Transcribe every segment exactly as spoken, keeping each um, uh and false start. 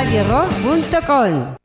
radio rock punto com.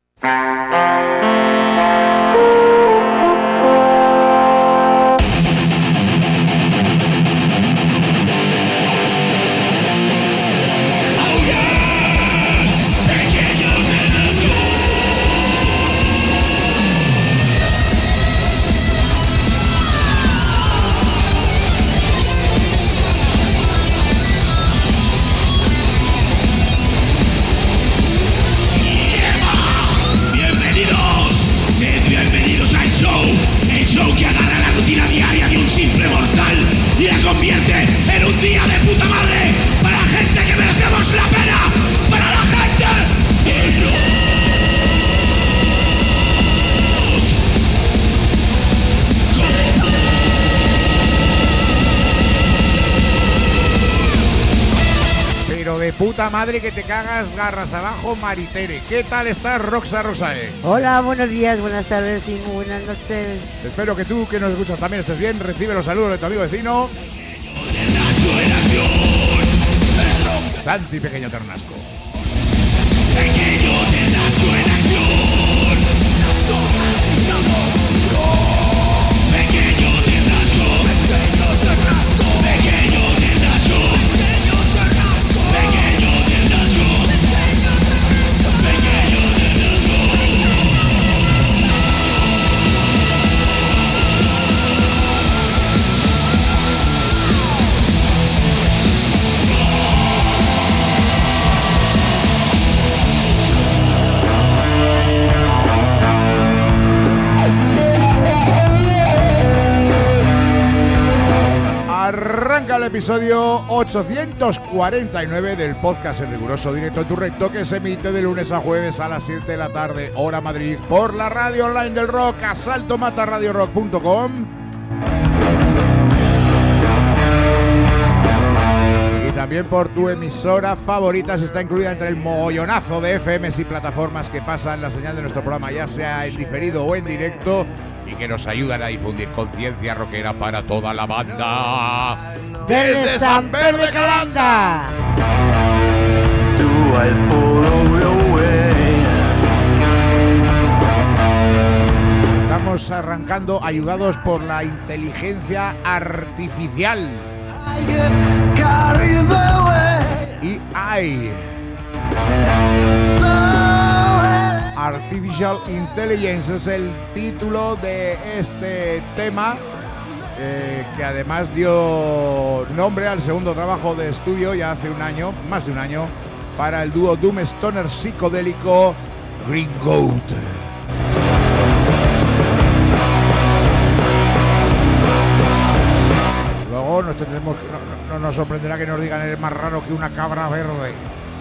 Convierte en un día de puta madre para la gente que merecemos la pena, para la gente del rock. Pero de puta madre que te cagas, garras abajo, Maritere. ¿Qué tal estás, Roxa Rosae? Hola, buenos días, buenas tardes y muy buenas noches. Espero que tú, que nos escuchas, también estés bien. Recibe los saludos de tu amigo vecino Santi Pequeño Ternasco. Pequeño Ternasco en acción. Nosotros gritamos rock. Pequeño Ternasco. Pequeño Ternasco. Pequeño Ternasco. Pequeño Ternasco. Pequeño Ternasco. Pequeño Ternasco. Pequeño Arranca el episodio ochocientos cuarenta y nueve del podcast en riguroso directo en tu recto, que se emite de lunes a jueves a las siete de la tarde, hora Madrid, por la radio online del rock, asalto mata radio rock punto com. Y también por tu emisora favorita, si está incluida entre el mogollonazo de F Ms y plataformas que pasan la señal de nuestro programa, ya sea en diferido o en directo, y que nos ayudan a difundir conciencia rockera para toda la banda. Desde San Pedro de Calanda. Estamos arrancando ayudados por la inteligencia artificial. Y hay Artificial Intelligence es el título de este tema, eh, que además dio nombre al segundo trabajo de estudio ya hace un año, más de un año, para el dúo Doom Stoner psicodélico Green Goat. Luego nos tendremos, no, no nos sorprenderá que nos digan eres más raro que una cabra verde.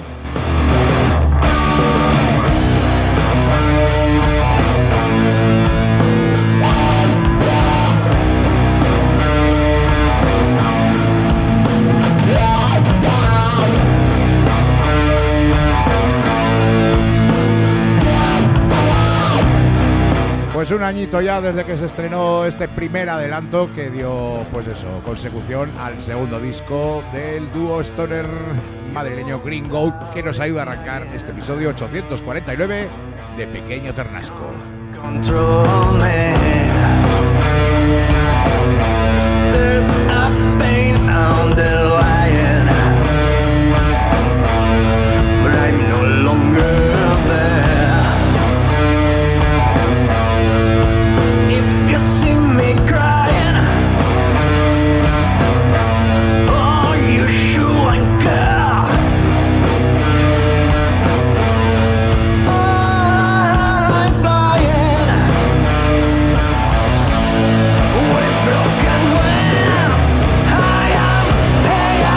Pues un añito ya desde que se estrenó este primer adelanto que dio, pues eso, consecución al segundo disco del dúo stoner madrileño Green Goat, que nos ayuda a arrancar este episodio ochocientos cuarenta y nueve de Pequeño Ternasco. Control me. There's a pain on the line, but I'm no longer there. Broken wind, I am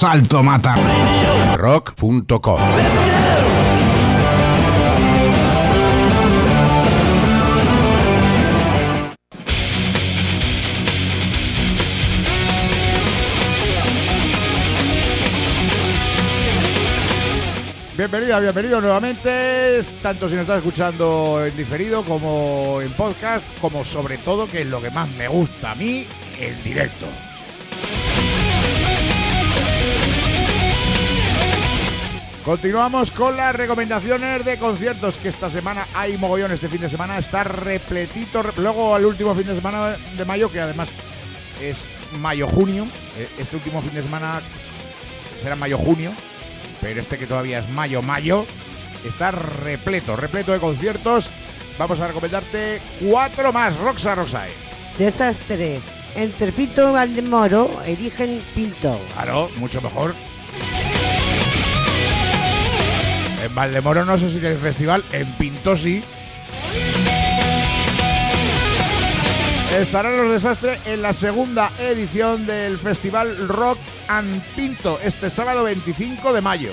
Salto Mata. rock punto com. Bienvenida, bienvenido nuevamente, tanto si nos estás escuchando en diferido como en podcast, como sobre todo, que es lo que más me gusta a mí, en directo. Continuamos con las recomendaciones de conciertos, que esta semana hay mogollones. Este fin de semana está repletito. Luego el último fin de semana de mayo, que además es mayo-junio. Este último fin de semana será mayo-junio, pero este que todavía es mayo-mayo, está repleto, repleto de conciertos. Vamos a recomendarte cuatro más. Roxa, Roxae. Desastre. Entre Pinto y Valdemoro eligen Pinto. Claro, mucho mejor. En Valdemoro no sé si tiene festival, en Pinto sí. Estarán los Desastres en la segunda edición del Festival Rock and Pinto, este sábado veinticinco de mayo.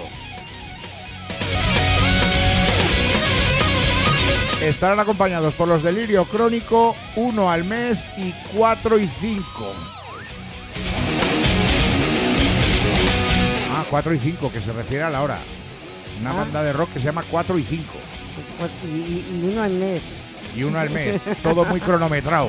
Estarán acompañados por los Delirio Crónico, uno al mes y cuatro y cinco. Ah, cuatro y cinco, que se refiere a la hora. Una ah. banda de rock que se llama cuatro y cinco. Y, y, y uno al mes. Y uno al mes, todo muy cronometrado.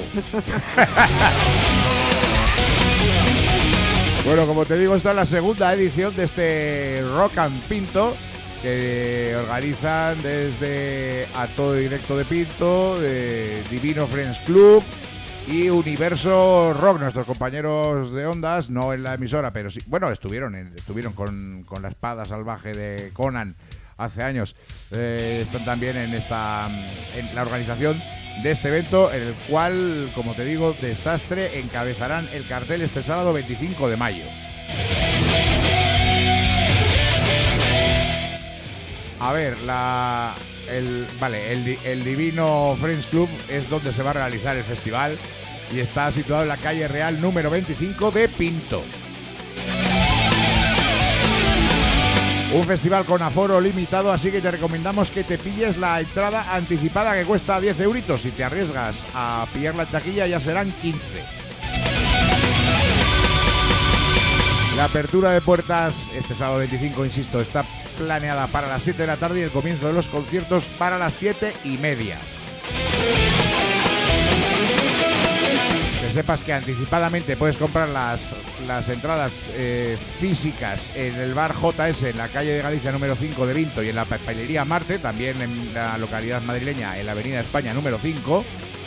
Bueno, como te digo, esta es la segunda edición de este Rock and Pinto, que organizan desde A Todo Directo de Pinto, de Divino Friends Club y Universo Rock, nuestros compañeros de ondas, no en la emisora, pero sí, bueno, estuvieron, en, estuvieron con, con la espada salvaje de Conan hace años. Eh, están también en esta en la organización de este evento, en el cual, como te digo, Desastre encabezarán el cartel este sábado veinticinco de mayo. A ver, la el vale, el, el Divino Friends Club es donde se va a realizar el festival y está situado en la calle Real número veinticinco de Pinto. Un festival con aforo limitado, así que te recomendamos que te pilles la entrada anticipada, que cuesta diez euritos. Si te arriesgas a pillar la taquilla ya serán quince. La apertura de puertas este sábado veinticinco, insisto, está planeada para las siete de la tarde y el comienzo de los conciertos para las siete y media. Que sepas que anticipadamente puedes comprar las, las entradas eh, físicas en el bar J S en la calle de Galicia número cinco de Pinto y en la papelería Marte, también en la localidad madrileña en la avenida España número cinco.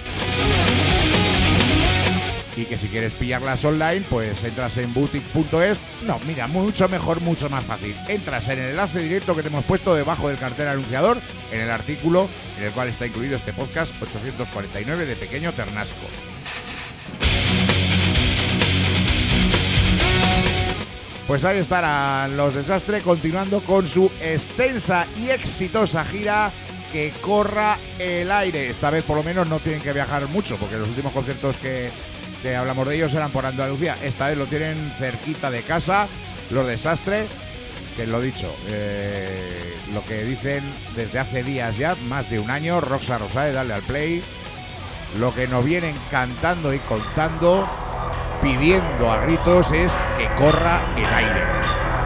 Y que si quieres pillarlas online, pues entras en boutique punto es. No, mira, mucho mejor, mucho más fácil. Entras en el enlace directo que te hemos puesto debajo del cartel anunciador, en el artículo en el cual está incluido este podcast ochocientos cuarenta y nueve de Pequeño Ternasco. Pues ahí estarán los Desastre continuando con su extensa y exitosa gira Que Corra el Aire. Esta vez por lo menos no tienen que viajar mucho, porque los últimos conciertos que, que hablamos de ellos eran por Andalucía. Esta vez lo tienen cerquita de casa, los Desastre, que lo dicho, eh, lo que dicen desde hace días ya, más de un año, Roxa Rosae, dale al play, lo que nos vienen cantando y contando, pidiendo a gritos, es que corra el aire.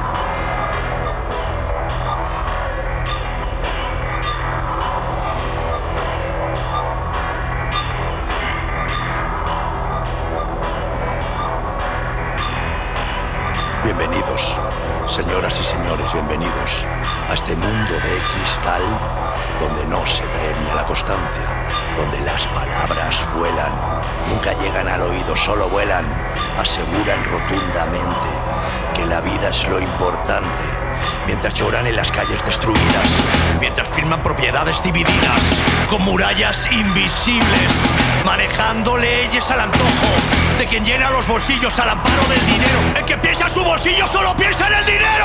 Bienvenidos, señoras y señores, bienvenidos a este mundo de cristal donde no se premia la constancia, donde las palabras vuelan, nunca llegan al oído, solo vuelan, aseguran rotundamente que la vida es lo importante, mientras lloran en las calles destruidas, mientras firman propiedades divididas, con murallas invisibles, manejando leyes al antojo de quien llena los bolsillos al amparo del dinero. El que piensa en su bolsillo solo piensa en el dinero.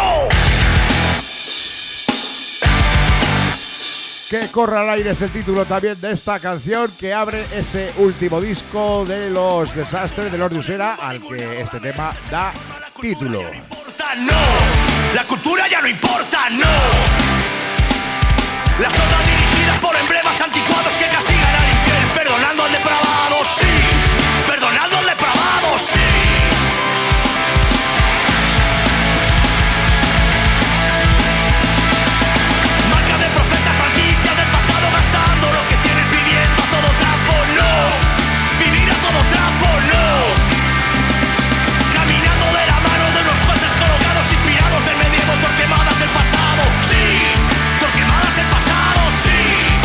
Que corra al aire es el título también de esta canción que abre ese último disco de los Desastres, de los de Usera, al que este tema da título. no. La cultura ya no importa, no. Las ondas dirigidas por emblemas anticuados que castigan al infiel, perdonando al depravado, sí. Perdonando al depravado, sí. Marca de profetas, franquicias del pasado, gastando lo que tienes, viviendo a todo trapo, no. Vivir a todo trapo, no. Caminando de la mano de unos jueces colocados, inspirados del medievo, torquemadas del pasado, sí. Torquemadas del pasado, sí.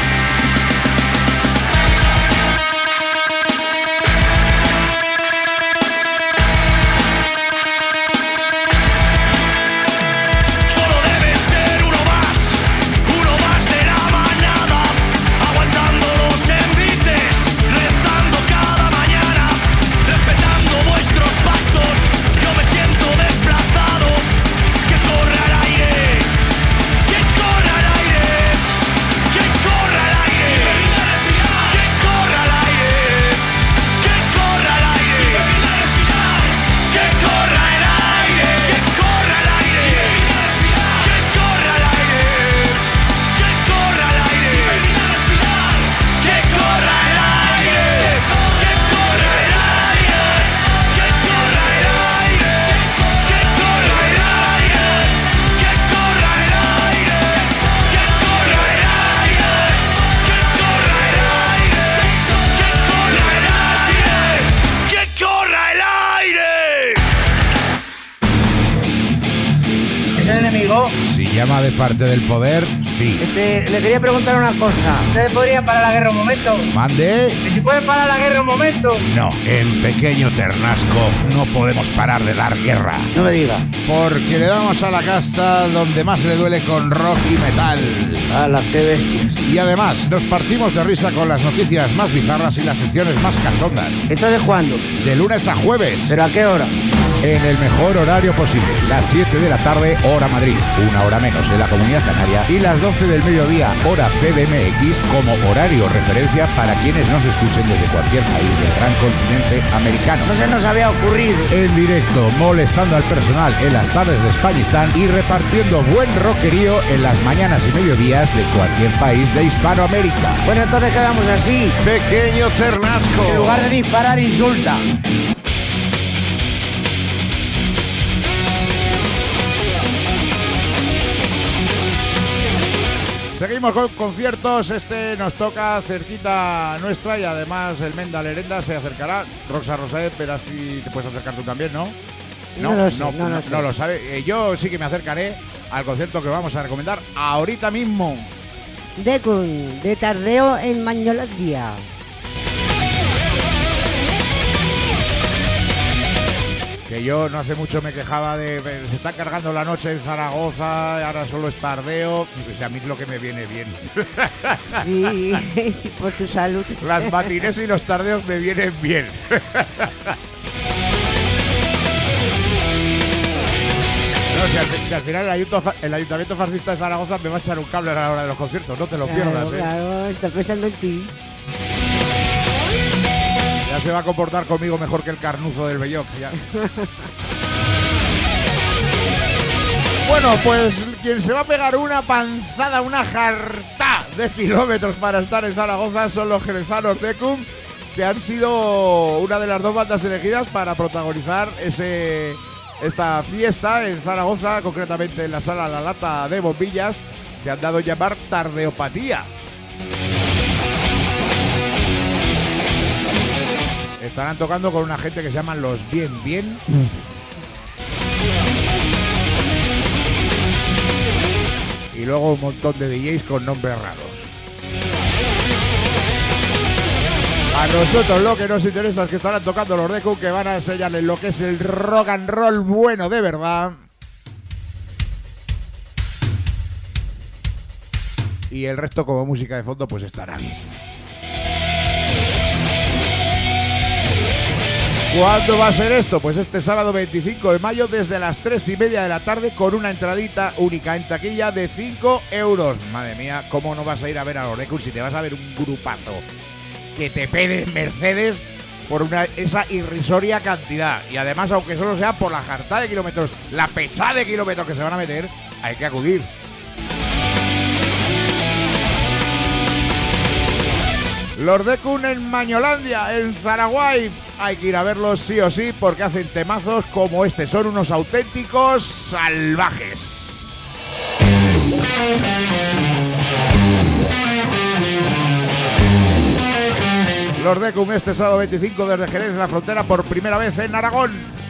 Solo debe ser uno más, uno más de la manada, aguantando los envites, rezando cada mañana, respetando vuestros pactos. Yo me siento desplazado, que corra al aire, que corra al aire, que corra al aire, que corra al aire, que corra al aire, que corra el aire, que corra al aire, que corra al aire, que corra al aire, que corra el aire, que corra el aire, que corra el aire, que corra el aire, que corra el aire, que corra el aire, que corra el aire, que corra el aire. ¿Es el enemigo? Si llama de parte del poder, sí. Este, le quería preguntar una cosa. ¿Ustedes podrían parar la guerra un momento? Mande. ¿Y si pueden parar la guerra un momento? No, en Pequeño Ternasco no podemos parar de dar guerra. No me diga. Porque le damos a la casta donde más le duele con rock y metal. ¡Hala, qué bestias! Y además, nos partimos de risa con las noticias más bizarras y las secciones más cachondas. ¿Entonces cuándo? De lunes a jueves. ¿Pero a qué hora? En el mejor horario posible. Las siete de la tarde, hora Madrid. Una hora menos en la Comunidad Canaria. Y las doce del mediodía, hora C D M X, como horario referencia para quienes nos escuchen desde cualquier país del gran continente americano. No se nos había ocurrido. En directo, molestando al personal en las tardes de Españistán y repartiendo buen rockerío en las mañanas y mediodías de cualquier país de Hispanoamérica. Bueno, entonces quedamos así. Pequeño Ternasco. En lugar de disparar, insulta. Seguimos con conciertos, este nos toca cerquita nuestra y además el Menda Lerenda se acercará. Roxa Rosae, verás si te puedes acercar tú también, ¿no? No lo sé, no lo no, sé. no lo sabe. Eh, yo sí que me acercaré al concierto que vamos a recomendar ahorita mismo. Decun, de Tardeo en Mañolandia. Que yo no hace mucho me quejaba de se está cargando la noche en Zaragoza, ahora solo es tardeo. O sea, a mí es lo que me viene bien. Sí, sí, por tu salud. Las matines y los tardeos me vienen bien. No, si, al, si al final el ayuntamiento, el ayuntamiento fascista de Zaragoza me va a echar un cable a la hora de los conciertos, no te lo Claro, pierdas, ¿eh? claro, está pensando en ti. Ya se va a comportar conmigo mejor que el carnuzo del Belloc. Ya. Bueno, pues quien se va a pegar una panzada, una jarta de kilómetros para estar en Zaragoza son los jerezanos Decum, que han sido una de las dos bandas elegidas para protagonizar ese esta fiesta en Zaragoza, concretamente en la Sala La Lata de Bombillas, que han dado a llamar Tardeopatía. Estarán tocando con una gente que se llaman los Bien Bien. Y luego un montón de D Js con nombres raros. A nosotros lo que nos interesa es que estarán tocando los Decum, que van a enseñarles lo que es el rock and roll bueno de verdad. Y el resto, como música de fondo, pues estará bien. ¿Cuándo va a ser esto? Pues este sábado veinticinco de mayo desde las tres y media de la tarde, con una entradita única en taquilla de cinco euros. Madre mía, ¿cómo no vas a ir a ver a los Decum si te vas a ver un grupazo que te pede en Mercedes? por una, esa irrisoria cantidad. Y además, aunque solo sea por la jarta de kilómetros, la pechada de kilómetros que se van a meter, hay que acudir. Los Decun en Mañolandia, en Zaraguay. Hay que ir a verlos sí o sí porque hacen temazos como este. Son unos auténticos salvajes. Los Decum este sábado veinticinco desde Jerez, la frontera, por primera vez en Aragón.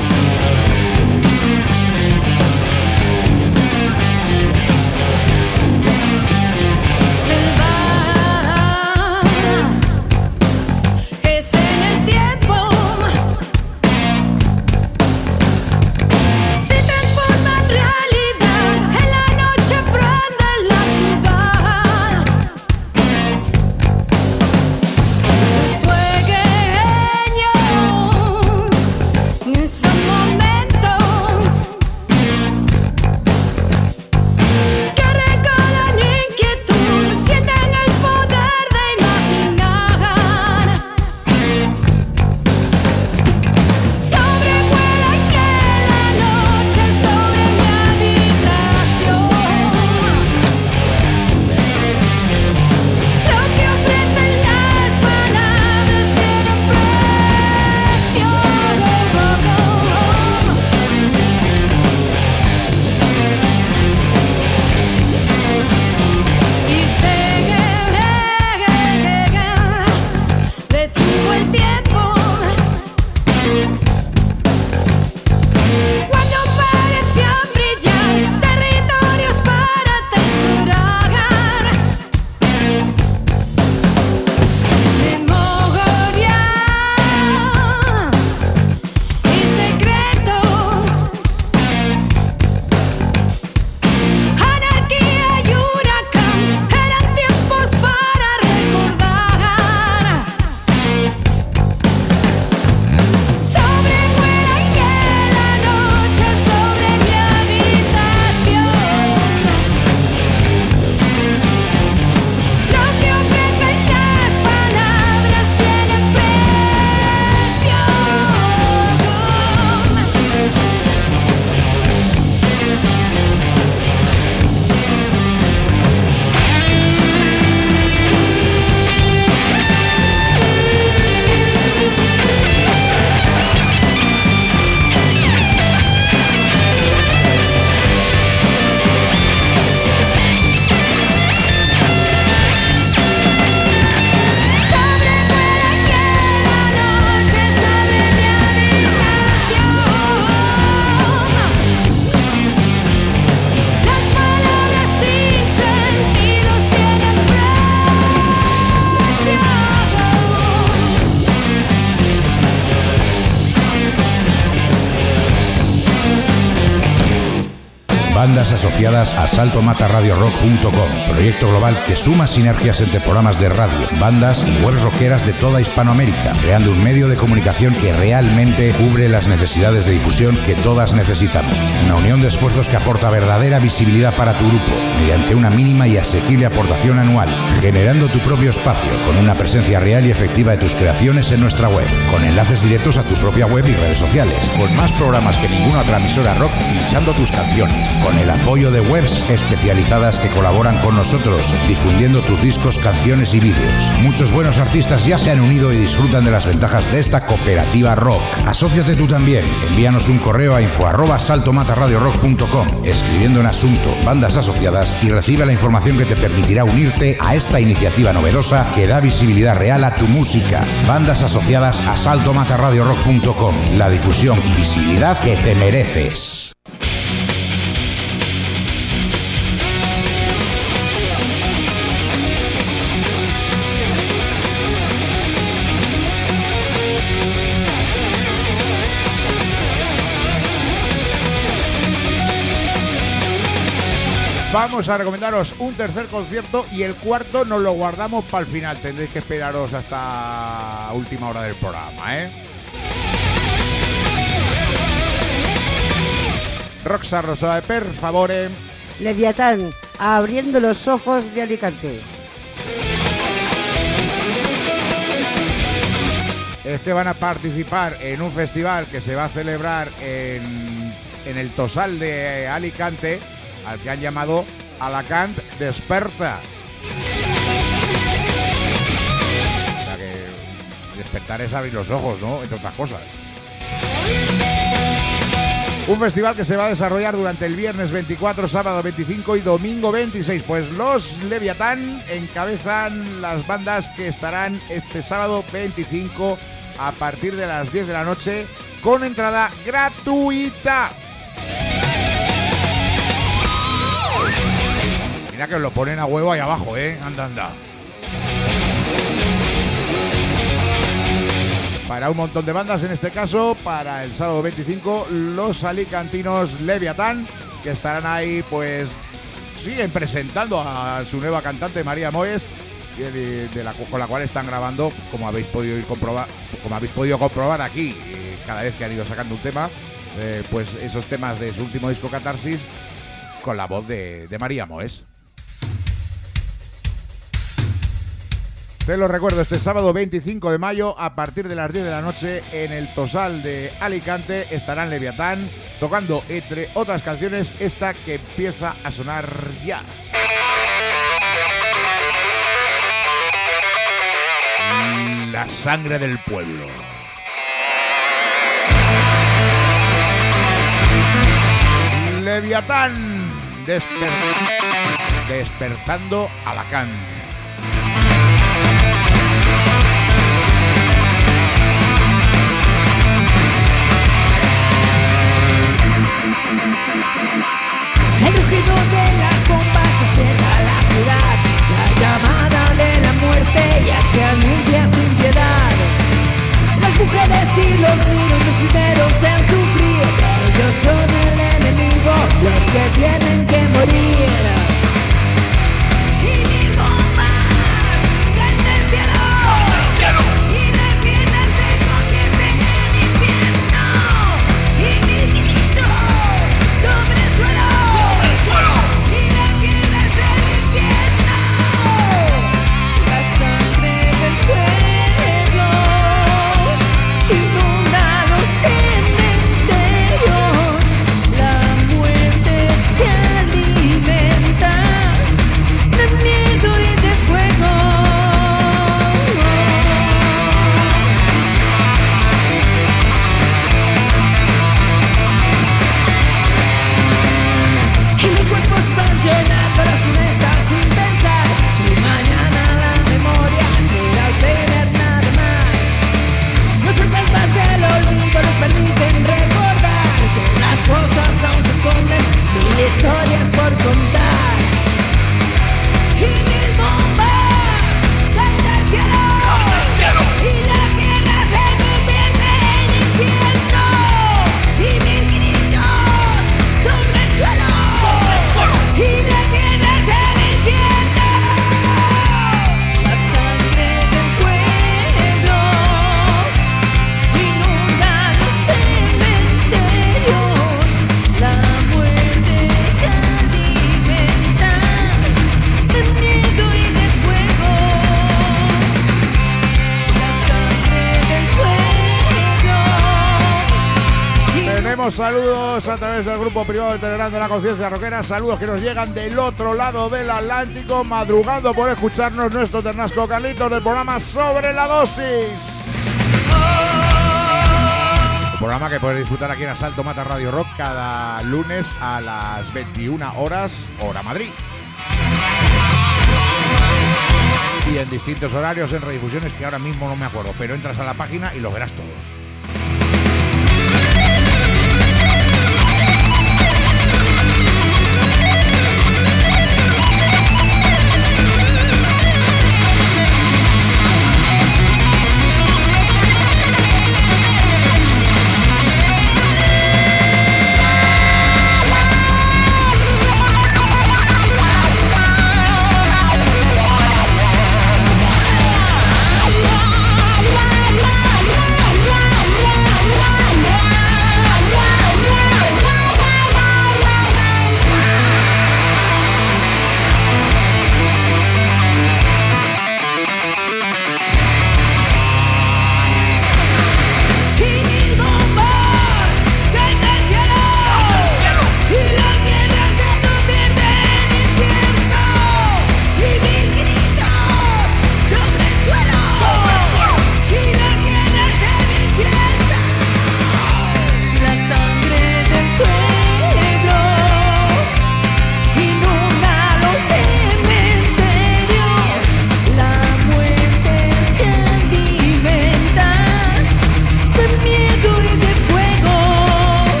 Bandas asociadas a salto mata radio rock punto com, proyecto global que suma sinergias entre programas de radio, bandas y webs rockeras de toda Hispanoamérica, creando un medio de comunicación que realmente cubre las necesidades de difusión que todas necesitamos. Una unión de esfuerzos que aporta verdadera visibilidad para tu grupo, mediante una mínima y asequible aportación anual, generando tu propio espacio, con una presencia real y efectiva de tus creaciones en nuestra web, con enlaces directos a tu propia web y redes sociales, con más programas que ninguna otra emisora rock pinchando tus canciones, con el apoyo de webs especializadas que colaboran con nosotros, difundiendo tus discos, canciones y vídeos. Muchos buenos artistas ya se han unido y disfrutan de las ventajas de esta cooperativa rock. Asóciate tú también. Envíanos un correo a info arroba salto mata radio rock punto com, escribiendo en asunto bandas asociadas, y recibe la información que te permitirá unirte a esta iniciativa novedosa que da visibilidad real a tu música. Bandas asociadas a salto mata radio rock punto com, la difusión y visibilidad que te mereces. Vamos a recomendaros un tercer concierto y el cuarto nos lo guardamos para el final. Tendréis que esperaros hasta última hora del programa, ¿eh? Roxa Rosa, per favore. Leviatán, abriendo los ojos de Alicante. es que van a participar en un festival que se va a celebrar en, en el Tosal de Alicante, al que han llamado Alacant Desperta. O sea que despertar es abrir los ojos, ¿no? Entre otras cosas. Un festival que se va a desarrollar durante el viernes veinticuatro, sábado veinticinco y domingo veintiséis. Pues los Leviatán encabezan las bandas que estarán este sábado veinticinco a partir de las diez de la noche con entrada gratuita. Mira que os lo ponen a huevo ahí abajo, ¿eh? Anda, anda. Para un montón de bandas, en este caso, para el sábado veinticinco, los alicantinos Leviatán, que estarán ahí, pues, siguen presentando a su nueva cantante, María Moes, de, de la, con la cual están grabando, como habéis podido ir comprobar, como habéis podido comprobar aquí, eh, cada vez que han ido sacando un tema, eh, pues esos temas de su último disco Catarsis, con la voz de, de María Moes. Te lo recuerdo, este sábado veinticinco de mayo, a partir de las diez de la noche, en el Tosal de Alicante, estarán Leviatán tocando, entre otras canciones, esta que empieza a sonar ya. La sangre del pueblo. Leviatán, desper... despertando Alacant. El rugido de las bombas despierta la ciudad, la llamada de la muerte ya se anuncia sin piedad. Las mujeres y los niños los primeros en sufrir, ellos son el enemigo, los que tienen que morir. Y mil bombas caen del cielo, y la tierra se convierte en infierno, y mil gritos sobre el suelo, sobre el suelo, y la tierra es el infierno. La sangre del pueblo inunda los cementerios, la muerte se alimenta de miedo y de fuego. Y los cuerpos van llenando las cunetas sin pensar si mañana la memoria será tener nada más. Los fantasmas del olvido nos permiten recordar que las cosas aún se esconden, mil historias por contar. Y mil bombas caen del cielo, y la tierra se convierte en infierno, y mil gritos sobre el suelo, y la tierra es el infierno. La sangre del pueblo inunda los cementerios, la muerte se alimenta de miedo y de fuego. La sangre del pueblo. Tenemos saludos a través del grupo privado de Telegram de la Conciencia Rockera. Saludos que nos llegan del otro lado del Atlántico, madrugando por escucharnos nuestro Ternasco Carlitos del programa Sobre la Dosis. Un programa que puedes disfrutar aquí en Asalto Mata Radio Rock cada lunes a las veintiuna horas, hora Madrid. Y en distintos horarios en redifusiones que ahora mismo no me acuerdo, pero entras a la página y los verás todos. La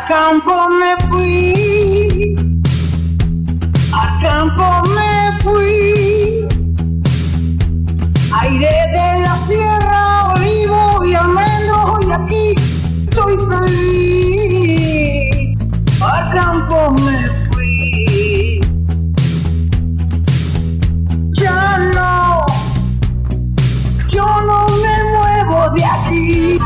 campo me fui, al campo me fui, aire de la sierra, olivo y almendro, y aquí soy feliz, al campo me fui, ya no, yo no me muevo de aquí.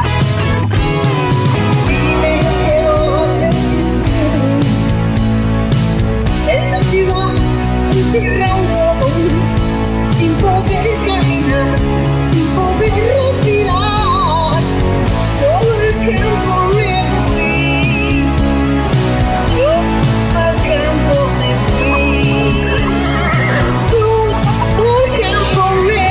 Sin poder caminar, sin poder respirar, todo el campo me fui, yo al campo me fui, yo al campo me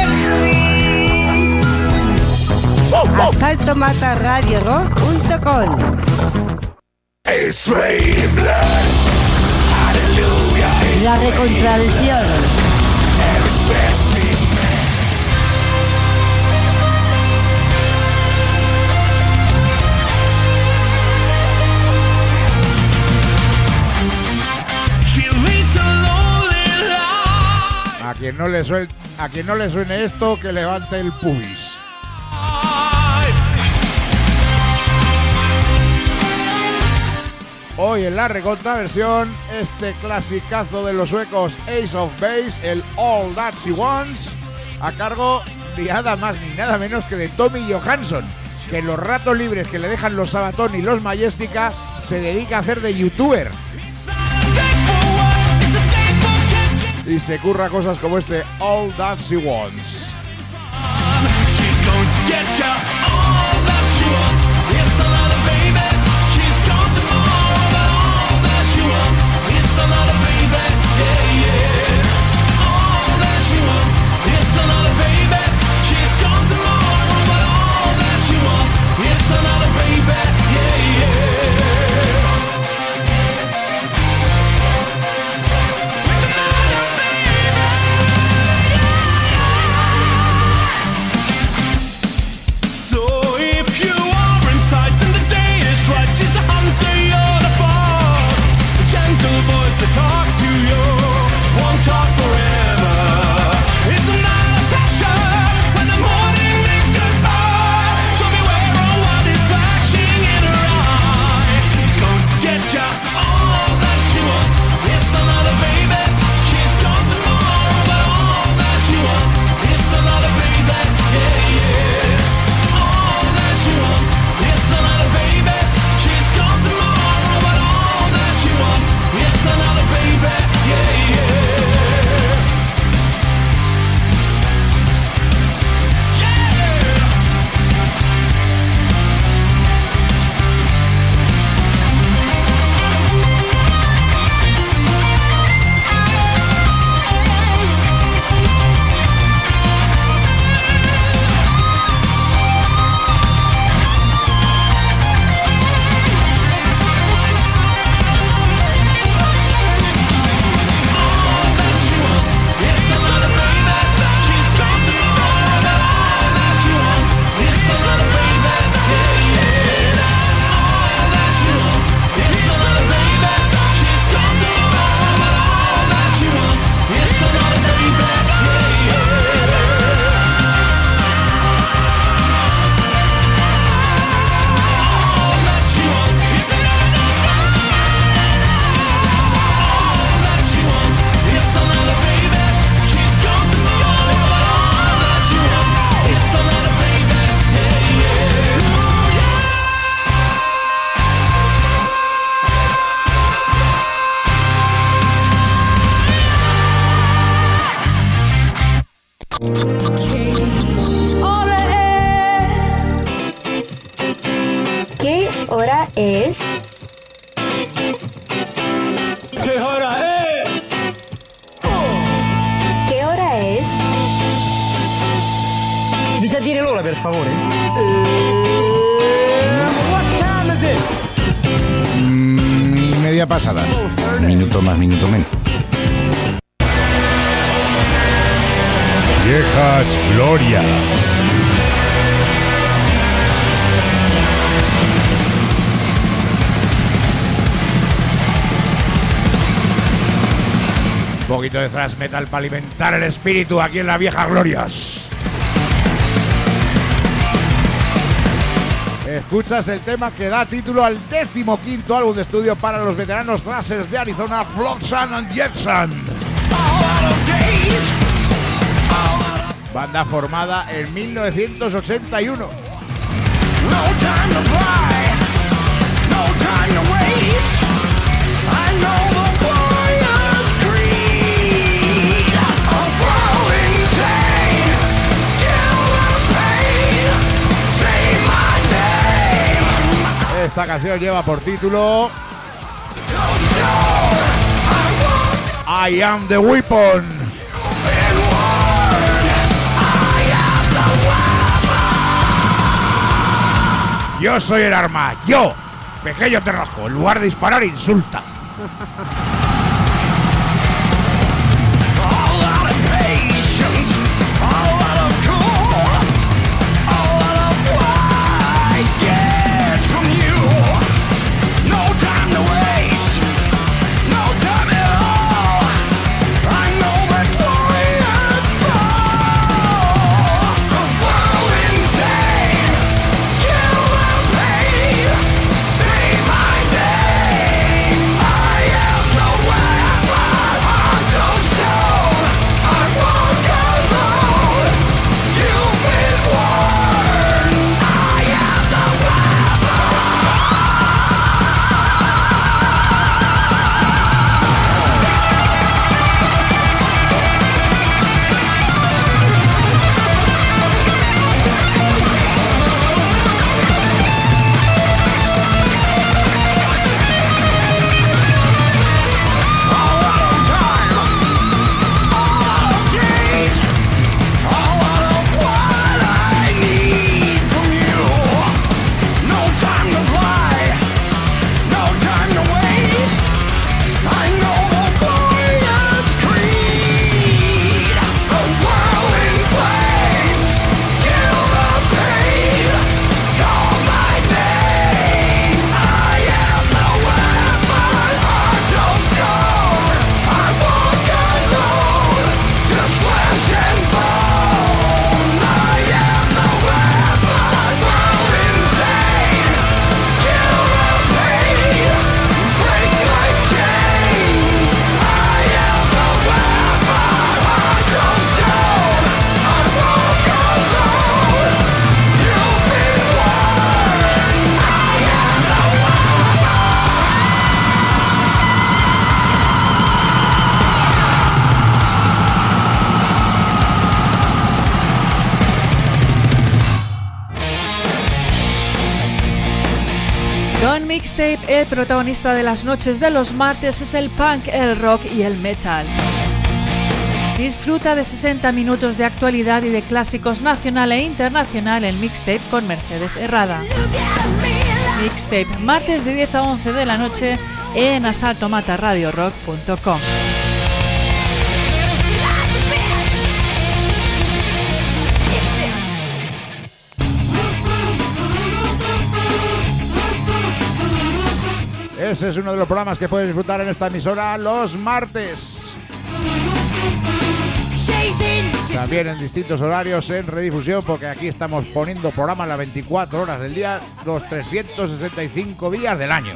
fui. Asalto Mata Radio Rock punto com. It's raining blood. Hallelujah. La recontradición. A quien no le suene, a quien no le suene esto, que levante el pubis. Hoy en la recontra versión, este clasicazo de los suecos Ace of Base, el All That She Wants, a cargo de nada más ni nada menos que de Tommy Johansson, que en los ratos libres que le dejan los Sabaton y los Majestica se dedica a hacer de youtuber. Y se curra cosas como este All That She Wants. hora es? ¿Qué hora es? ¿Qué hora es? Bisa dire l'ora per favore? Mm, media pasada. Minuto más, minuto menos. Viejas glorias. poquito de thrash metal para alimentar el espíritu aquí en la vieja glorias. Escuchas el tema que da título al decimoquinto álbum de estudio para los veteranos thrashers de Arizona, Flotsam and Jetsam. Banda formada en mil novecientos ochenta y uno. No time to fly, no time to waste. I know the warrior's creed. A world insane, kill the pain, say my name. Esta canción lleva por título I Am the Weapon. Yo soy el arma, yo, pequeño Terrasco, en lugar de disparar, insulta. Con Mixtape, el protagonista de las noches de los martes es el punk, el rock y el metal. Disfruta de sesenta minutos de actualidad y de clásicos nacional e internacional en Mixtape con Mercedes Herrada. Mixtape, martes de diez a once de la noche en asalto mata radio rock punto com. Ese es uno de los programas que puedes disfrutar en esta emisora los martes. También en distintos horarios en redifusión, porque aquí estamos poniendo programas las veinticuatro horas del día, los trescientos sesenta y cinco días del año.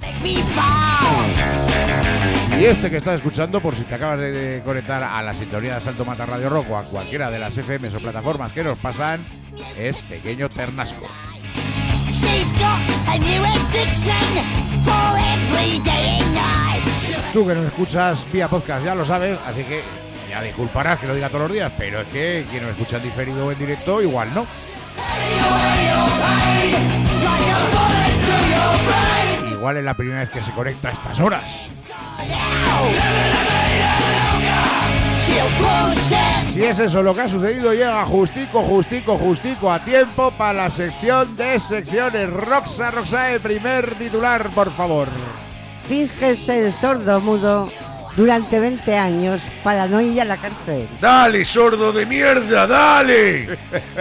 Y este que estás escuchando, por si te acabas de conectar a la sintonía de Asalto Mata Radio Rock o a cualquiera de las F Ms o plataformas que nos pasan, es Pequeño Ternasco. Tú que nos escuchas vía podcast ya lo sabes, así que ya disculparás que lo diga todos los días, pero es que quien nos escucha en diferido o en directo igual no. Igual es la primera vez que se conecta a estas horas. Si es eso lo que ha sucedido, llega justico, justico, justico a tiempo para la sección de secciones. Roxa, Roxae, primer titular, por favor. Fíjese el sordo mudo durante veinte años para no ir a la cárcel. ¡Dale, sordo de mierda, dale!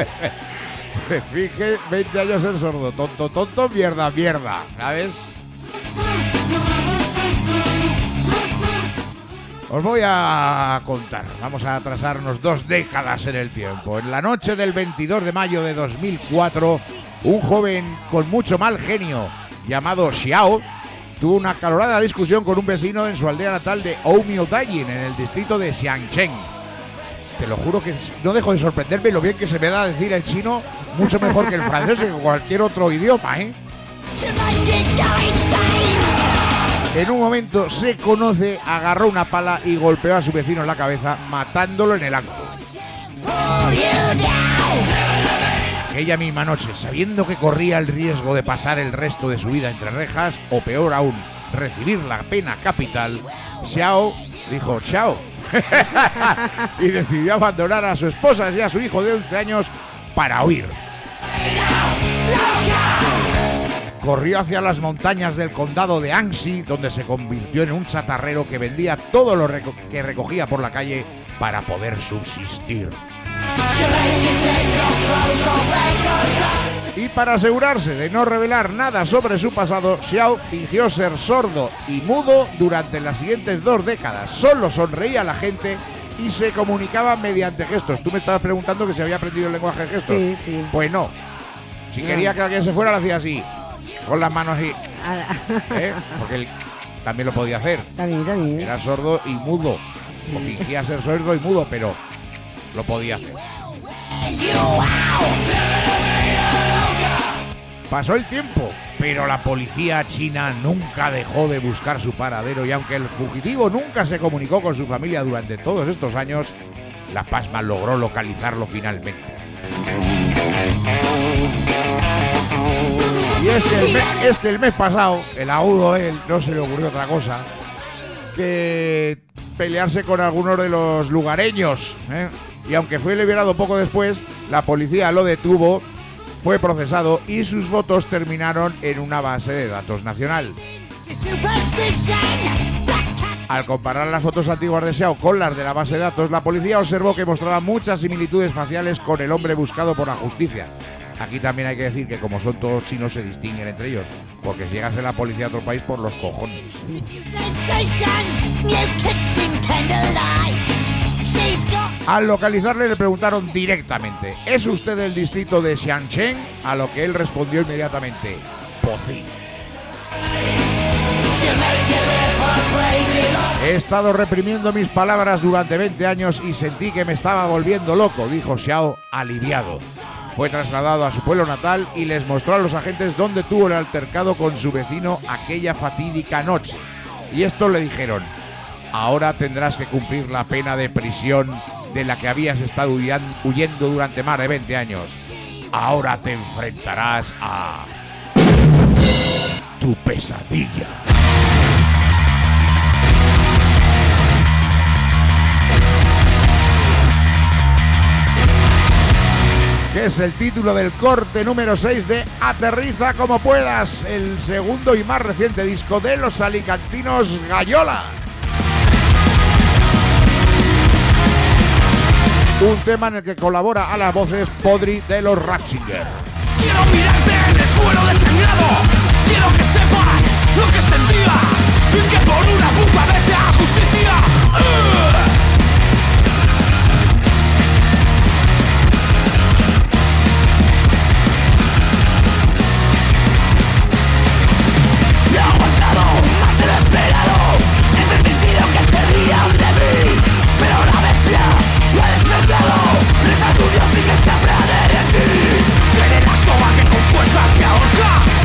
Fije, veinte años el sordo, tonto, tonto, mierda, mierda, ¿sabes? Os voy a contar, vamos a atrasarnos dos décadas en el tiempo. En la noche del veintidós de mayo de dos mil cuatro, un joven con mucho mal genio llamado Xiao tuvo una acalorada discusión con un vecino en su aldea natal de Oumio-Dayin, en el distrito de Xiangcheng. Te lo juro que no dejo de sorprenderme lo bien que se me da decir el chino, mucho mejor que el francés o cualquier otro idioma, ¿eh? En un momento se conoce, agarró una pala y golpeó a su vecino en la cabeza, matándolo en el acto. Aquella misma noche, sabiendo que corría el riesgo de pasar el resto de su vida entre rejas, o peor aún, recibir la pena capital, Xiao dijo chao y decidió abandonar a su esposa y a su hijo de once años para huir. Corrió hacia las montañas del condado de Anxi, donde se convirtió en un chatarrero que vendía todo lo reco- que recogía por la calle para poder subsistir. Y para asegurarse de no revelar nada sobre su pasado, Xiao fingió ser sordo y mudo durante las siguientes dos décadas. Solo sonreía a la gente y se comunicaba mediante gestos. Tú me estabas preguntando que se había aprendido el lenguaje de gestos. Sí, sí. Pues no. Si No. quería que alguien se fuera, lo hacía así, con las manos así, ¿eh? Porque él también lo podía hacer. También, también. Era sordo y mudo. Sí. O fingía ser sordo y mudo, pero lo podía hacer. Pasó el tiempo, pero la policía china nunca dejó de buscar su paradero, y aunque el fugitivo nunca se comunicó con su familia durante todos estos años, la Pasma logró localizarlo finalmente. Y es que el mes, es que el mes pasado, el agudo él, no se le ocurrió otra cosa que pelearse con algunos de los lugareños, ¿eh? Y aunque fue liberado poco después, la policía lo detuvo, fue procesado y sus fotos terminaron en una base de datos nacional. Al comparar las fotos antiguas de Xiao con las de la base de datos, la policía observó que mostraba muchas similitudes faciales con el hombre buscado por la justicia. Aquí también hay que decir que como son todos chinos se distinguen entre ellos, porque si llegase la policía a otro país por los cojones. Al localizarle le preguntaron directamente: ¿es usted del distrito de Xiangcheng? A lo que él respondió inmediatamente: pues sí. He estado reprimiendo mis palabras durante veinte años y sentí que me estaba volviendo loco, dijo Xiao aliviado. Fue trasladado a su pueblo natal y les mostró a los agentes dónde tuvo el altercado con su vecino aquella fatídica noche. Y estos le dijeron: ahora tendrás que cumplir la pena de prisión de la que habías estado huyendo durante más de veinte años. Ahora te enfrentarás a tu pesadilla. Que es el título del corte número seis de Aterriza como puedas, el segundo y más reciente disco de los alicantinos Gayola. Un tema en el que colabora a las voces Podri de los Ratzinger. Quiero mirarte en el suelo desangrado. Quiero que sepas lo que sentía y que por una puta vez sea justicia. ¡Uh! He aguantado más de lo esperado. He permitido que se rían de mí, pero la bestia lo ha despertado. Reza a tu Dios y que se apiade de ti. Seré la soga que con fuerza te ahorca.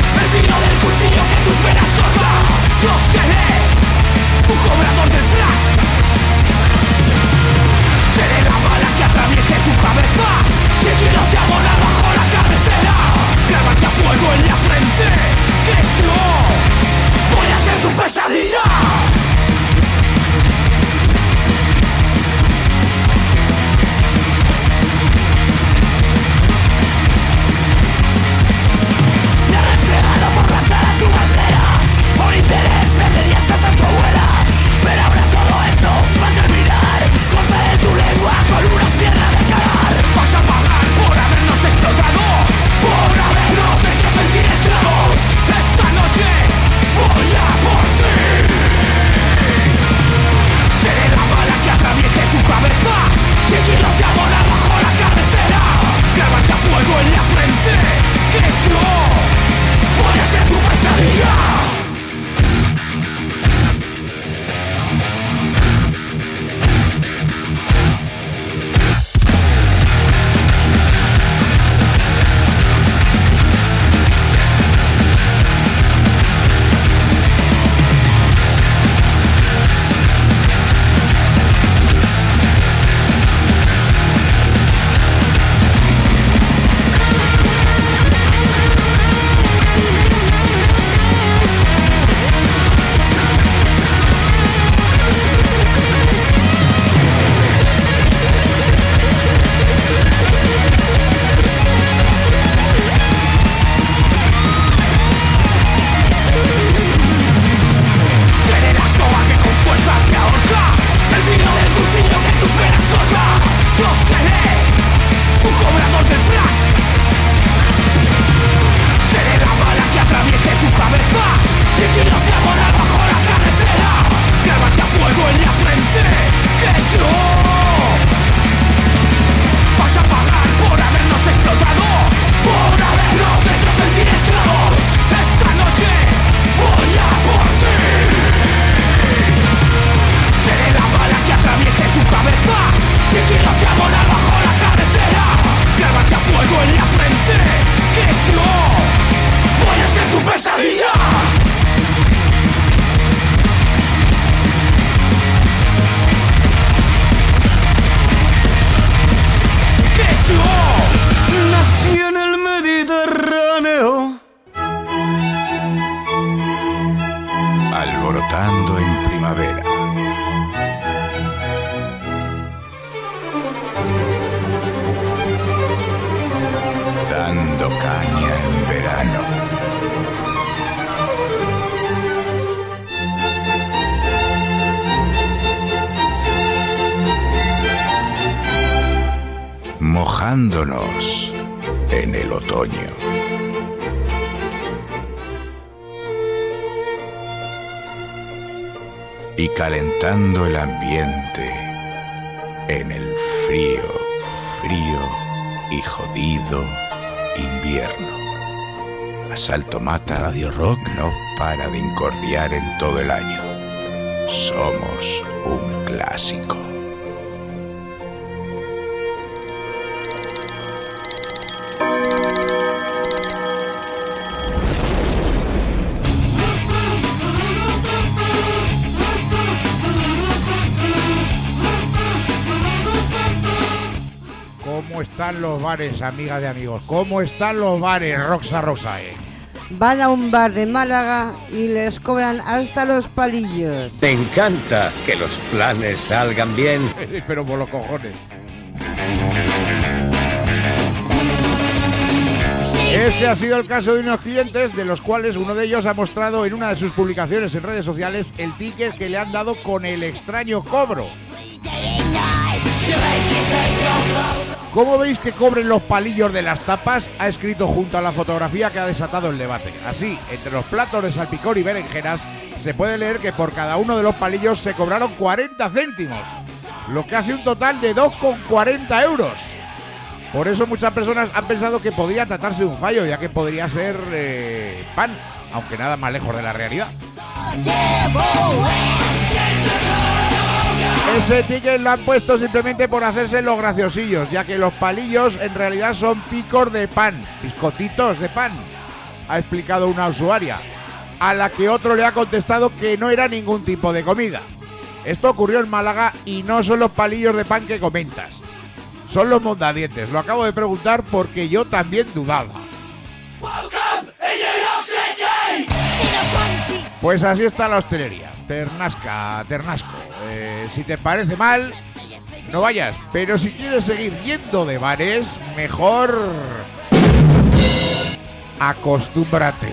entrando en primavera. Dando caña en verano. Mojándonos en el otoño. Y calentando el ambiente en el frío, frío y jodido invierno. Asalto Mata Radio Rock no para de incordiar en todo el año. Somos un clásico. ¿Cómo están los bares, amigas y amigos? ¿Cómo están los bares, Roxa Roxae? Van a un bar de Málaga y les cobran hasta los palillos. Me encanta que los planes salgan bien. Pero por los cojones. Ese ha sido el caso de unos clientes, de los cuales uno de ellos ha mostrado en una de sus publicaciones en redes sociales el ticket que le han dado con el extraño cobro. ¿Cómo veis que cobren los palillos de las tapas? Ha escrito junto a la fotografía que ha desatado el debate. Así, entre los platos de salpicón y berenjenas, se puede leer que por cada uno de los palillos se cobraron cuarenta céntimos, lo que hace un total de dos con cuarenta euros. Por eso muchas personas han pensado que podría tratarse de un fallo, ya que podría ser eh, pan, aunque nada más lejos de la realidad. Ese ticket lo han puesto simplemente por hacerse los graciosillos, ya que los palillos en realidad son picos de pan, piscotitos de pan, ha explicado una usuaria, a la que otro le ha contestado que no era ningún tipo de comida. Esto ocurrió en Málaga y no son los palillos de pan que comentas, son los mondadientes. Lo acabo de preguntar porque yo también dudaba. Pues así está la hostelería. Ternasca, Ternasco. Eh, si te parece mal, no vayas. Pero si quieres seguir yendo de bares, mejor acostúmbrate.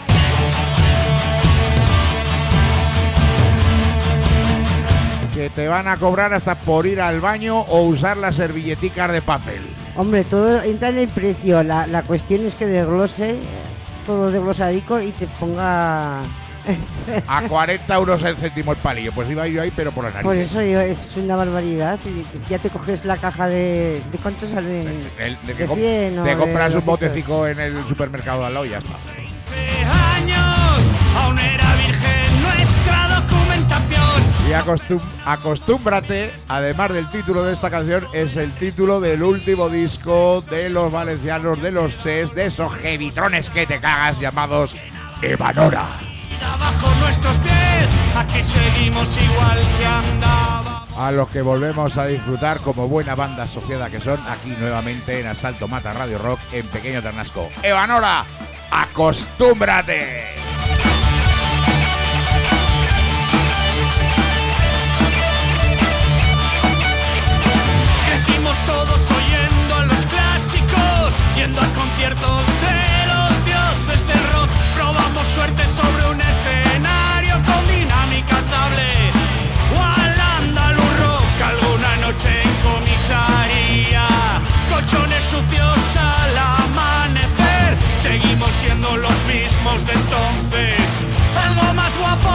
Que te van a cobrar hasta por ir al baño o usar las servilleticas de papel. Hombre, todo entra en el precio. La, la cuestión es que desglose, todo desglosadico y te ponga... A cuarenta euros el céntimo el palillo. Pues iba yo ahí, pero por la nariz. Pues eso es una barbaridad. Ya te coges la caja de... ¿De cuánto salen? El, de, de cien, te compras de un botecico en el supermercado de al lado y ya está. años, aún era virgen nuestra documentación. Y acostum acostúmbrate, además del título de esta canción, es el título del último disco de los valencianos, de los S E S, de esos jevitrones que te cagas, llamados Evanora. Bajo nuestros pies, aquí seguimos igual que andábamos. A los que volvemos a disfrutar como buena banda asociada que son, aquí nuevamente en Asalto Mata Radio Rock en Pequeño Ternasco. Evanora, acostúmbrate. Crecimos todos oyendo a los clásicos, yendo a conciertos de los dioses del rock. Probamos suerte sobre un escenario con dinámica sable o al andaluz rock. Alguna noche en comisaría, colchones sucios al amanecer. Seguimos siendo los mismos de entonces, algo más guapo.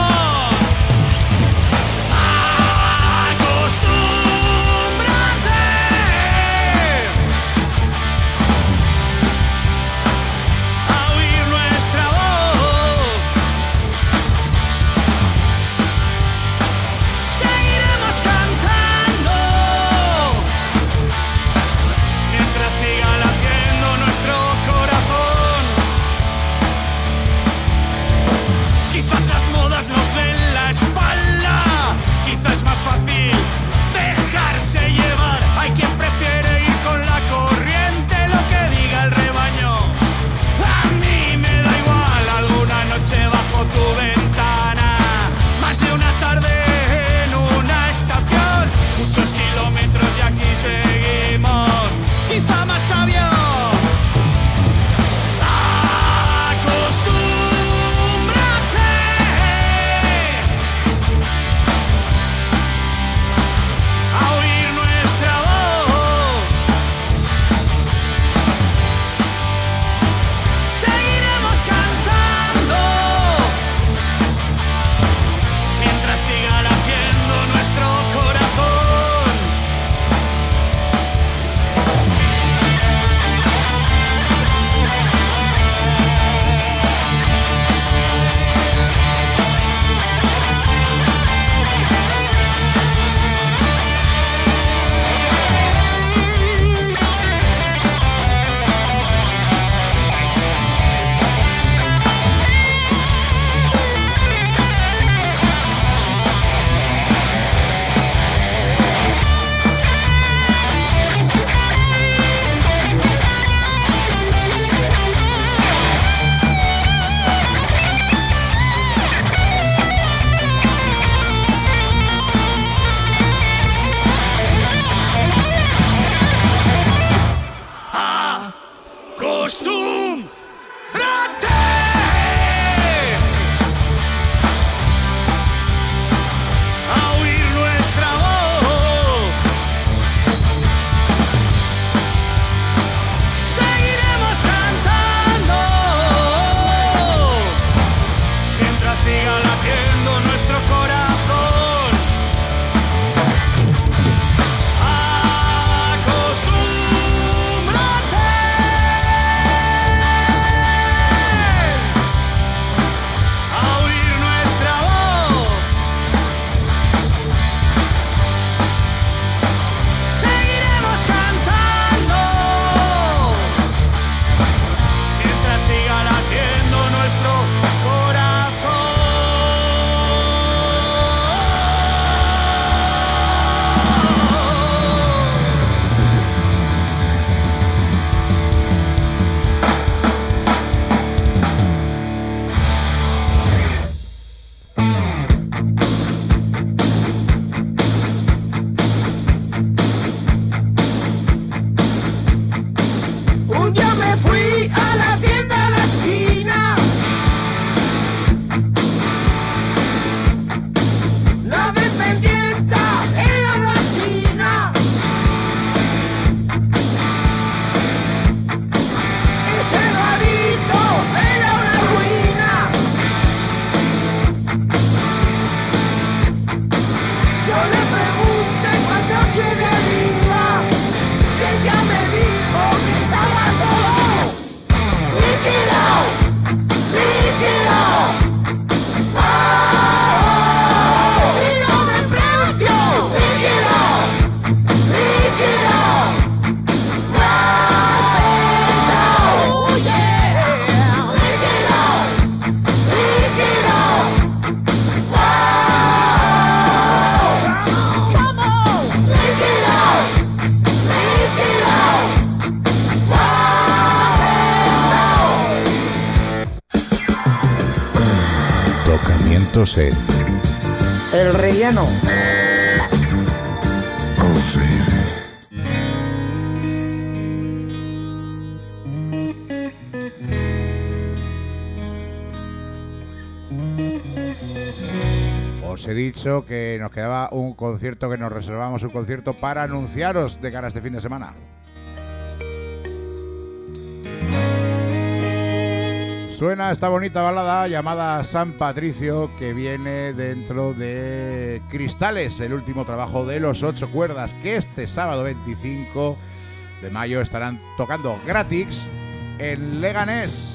Tocamientos en El Rellano. Os he dicho que nos quedaba un concierto, que nos reservamos un concierto para anunciaros de cara a este fin de semana. Suena esta bonita balada llamada San Patricio, que viene dentro de Cristales, el último trabajo de Los Ocho Cuerdas, que este sábado veinticinco de mayo estarán tocando gratis en Leganés.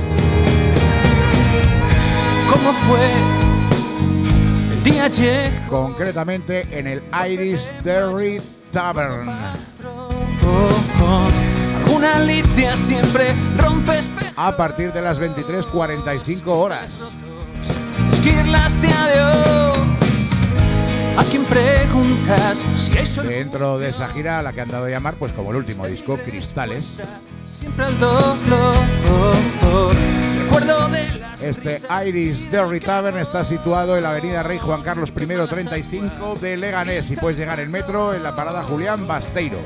¿Cómo fue el día ayer? Concretamente en el Irish Dairy Tavern. Alguna Alicia siempre rompes a partir de las veintitrés cuarenta y cinco horas. Esquirlaste adiós. ¿A quién preguntas si hay sol? Dentro de esa gira a la que han dado a llamar, pues como el último disco, Cristales. Siempre al dolor. Recuerdo de las... Este Irish Dairy Tavern está situado en la avenida Rey Juan Carlos I treinta y cinco de Leganés y puedes llegar en metro en la parada Julián Basteiro.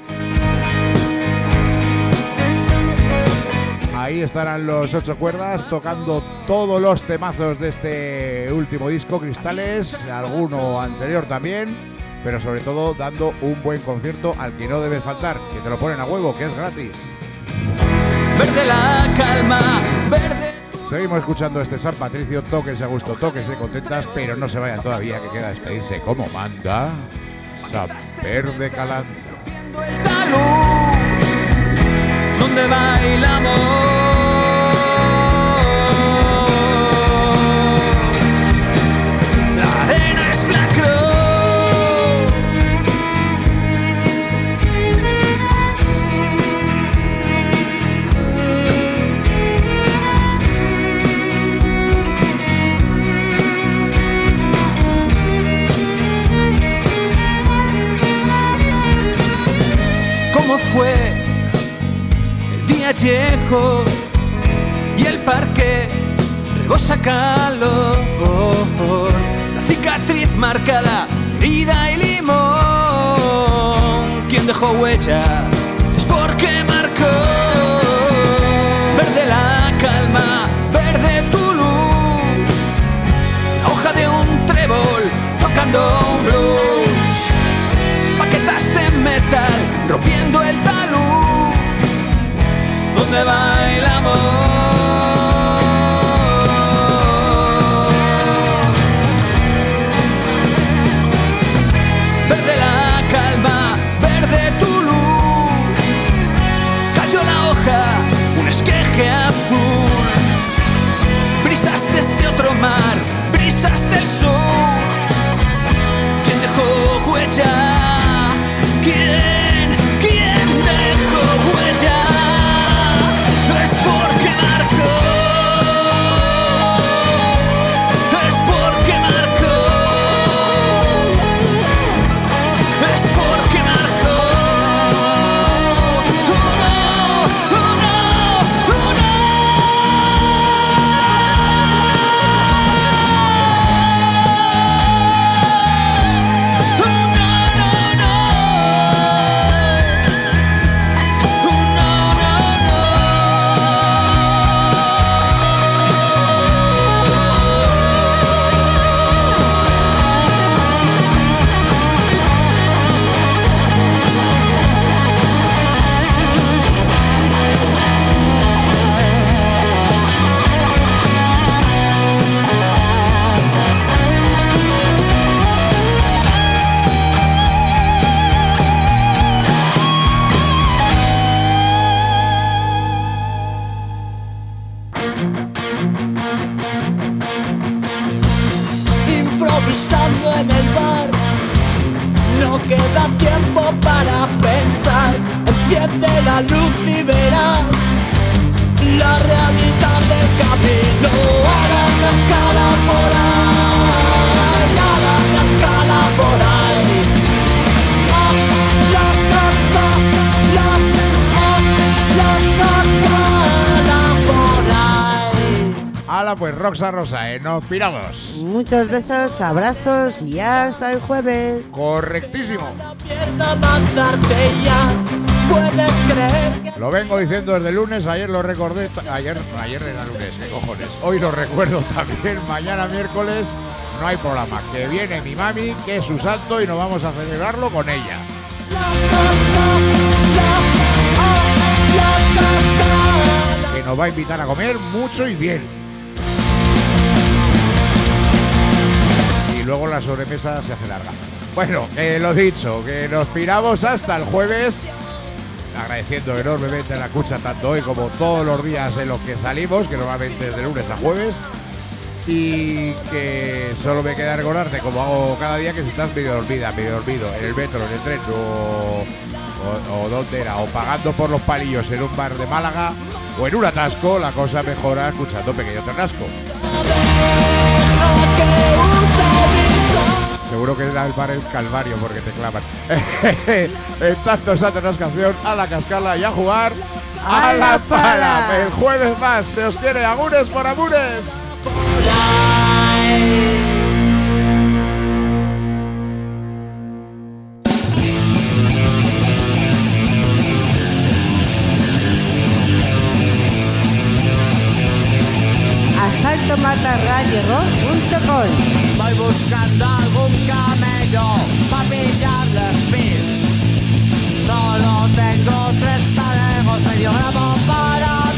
Ahí estarán Los Ocho Cuerdas tocando todos los temazos de este último disco, Cristales, alguno anterior también, pero sobre todo dando un buen concierto al que no debes faltar, que te lo ponen a huevo, que es gratis. Verde la calma, verde. Seguimos escuchando este San Patricio, tóquense a gusto, tóquense contentas, pero no se vayan todavía, que queda despedirse como manda San Verde Calanda. Donde bailamos la arena es la cruz. ¿Cómo fue Vallejo y el parque rebosa calor, la cicatriz marcada, herida y limón. Quien dejó huella es porque marcó. Verde la calma, verde tu luz, la hoja de un trébol tocando un blues, paquetas de metal rompiendo el talud. Donde bailamos verde la calma, verde tu luz, cayó la hoja, un esqueje azul, brisas desde otro mar, brisas del sur. ¿Quién dejó huella? ¿Quién? ¿Quién dejó huella? Es porque marcó, es porque marcó, es porque marcó. Uno, uno, uno. Improvisando en el bar, no queda tiempo para pensar. Enciende la luz y verás la realidad del camino. A la cascada por ahí, a la cascada por ahí. Ah, la cascada, la, ah, la cascada por ahí. A la pues Roxa Rosae, nos piramos. Muchos besos, abrazos y hasta el jueves. Correctísimo. Puedes creer que... Lo vengo diciendo desde el lunes, ayer lo recordé, ayer, ayer era lunes, qué cojones. Hoy lo recuerdo también, mañana miércoles no hay programa, que viene mi mami, que es su santo y nos vamos a celebrarlo con ella. Que nos va a invitar a comer mucho y bien. Y luego la sobremesa se hace larga. Bueno, eh, lo dicho, que nos piramos hasta el jueves. Agradeciendo enormemente la escucha tanto hoy como todos los días en los que salimos, que normalmente es de lunes a jueves. Y que solo me queda recordarte, como hago cada día, que si estás medio dormida, medio dormido, en el metro, en el tren o, o, o donde era, o pagando por los palillos en un bar de Málaga o en un atasco, la cosa mejora escuchando Pequeño Ternasco. Seguro que era el bar El Calvario porque te clavan. En tanto esa canción, a la cascala y a jugar a, a la, la pala. pala. El jueves más, se os quiere, agures por amures. asalto mata radio punto com. Voy buscando algún camello para pillarle speed. Solo tengo tres parejos medio gramo para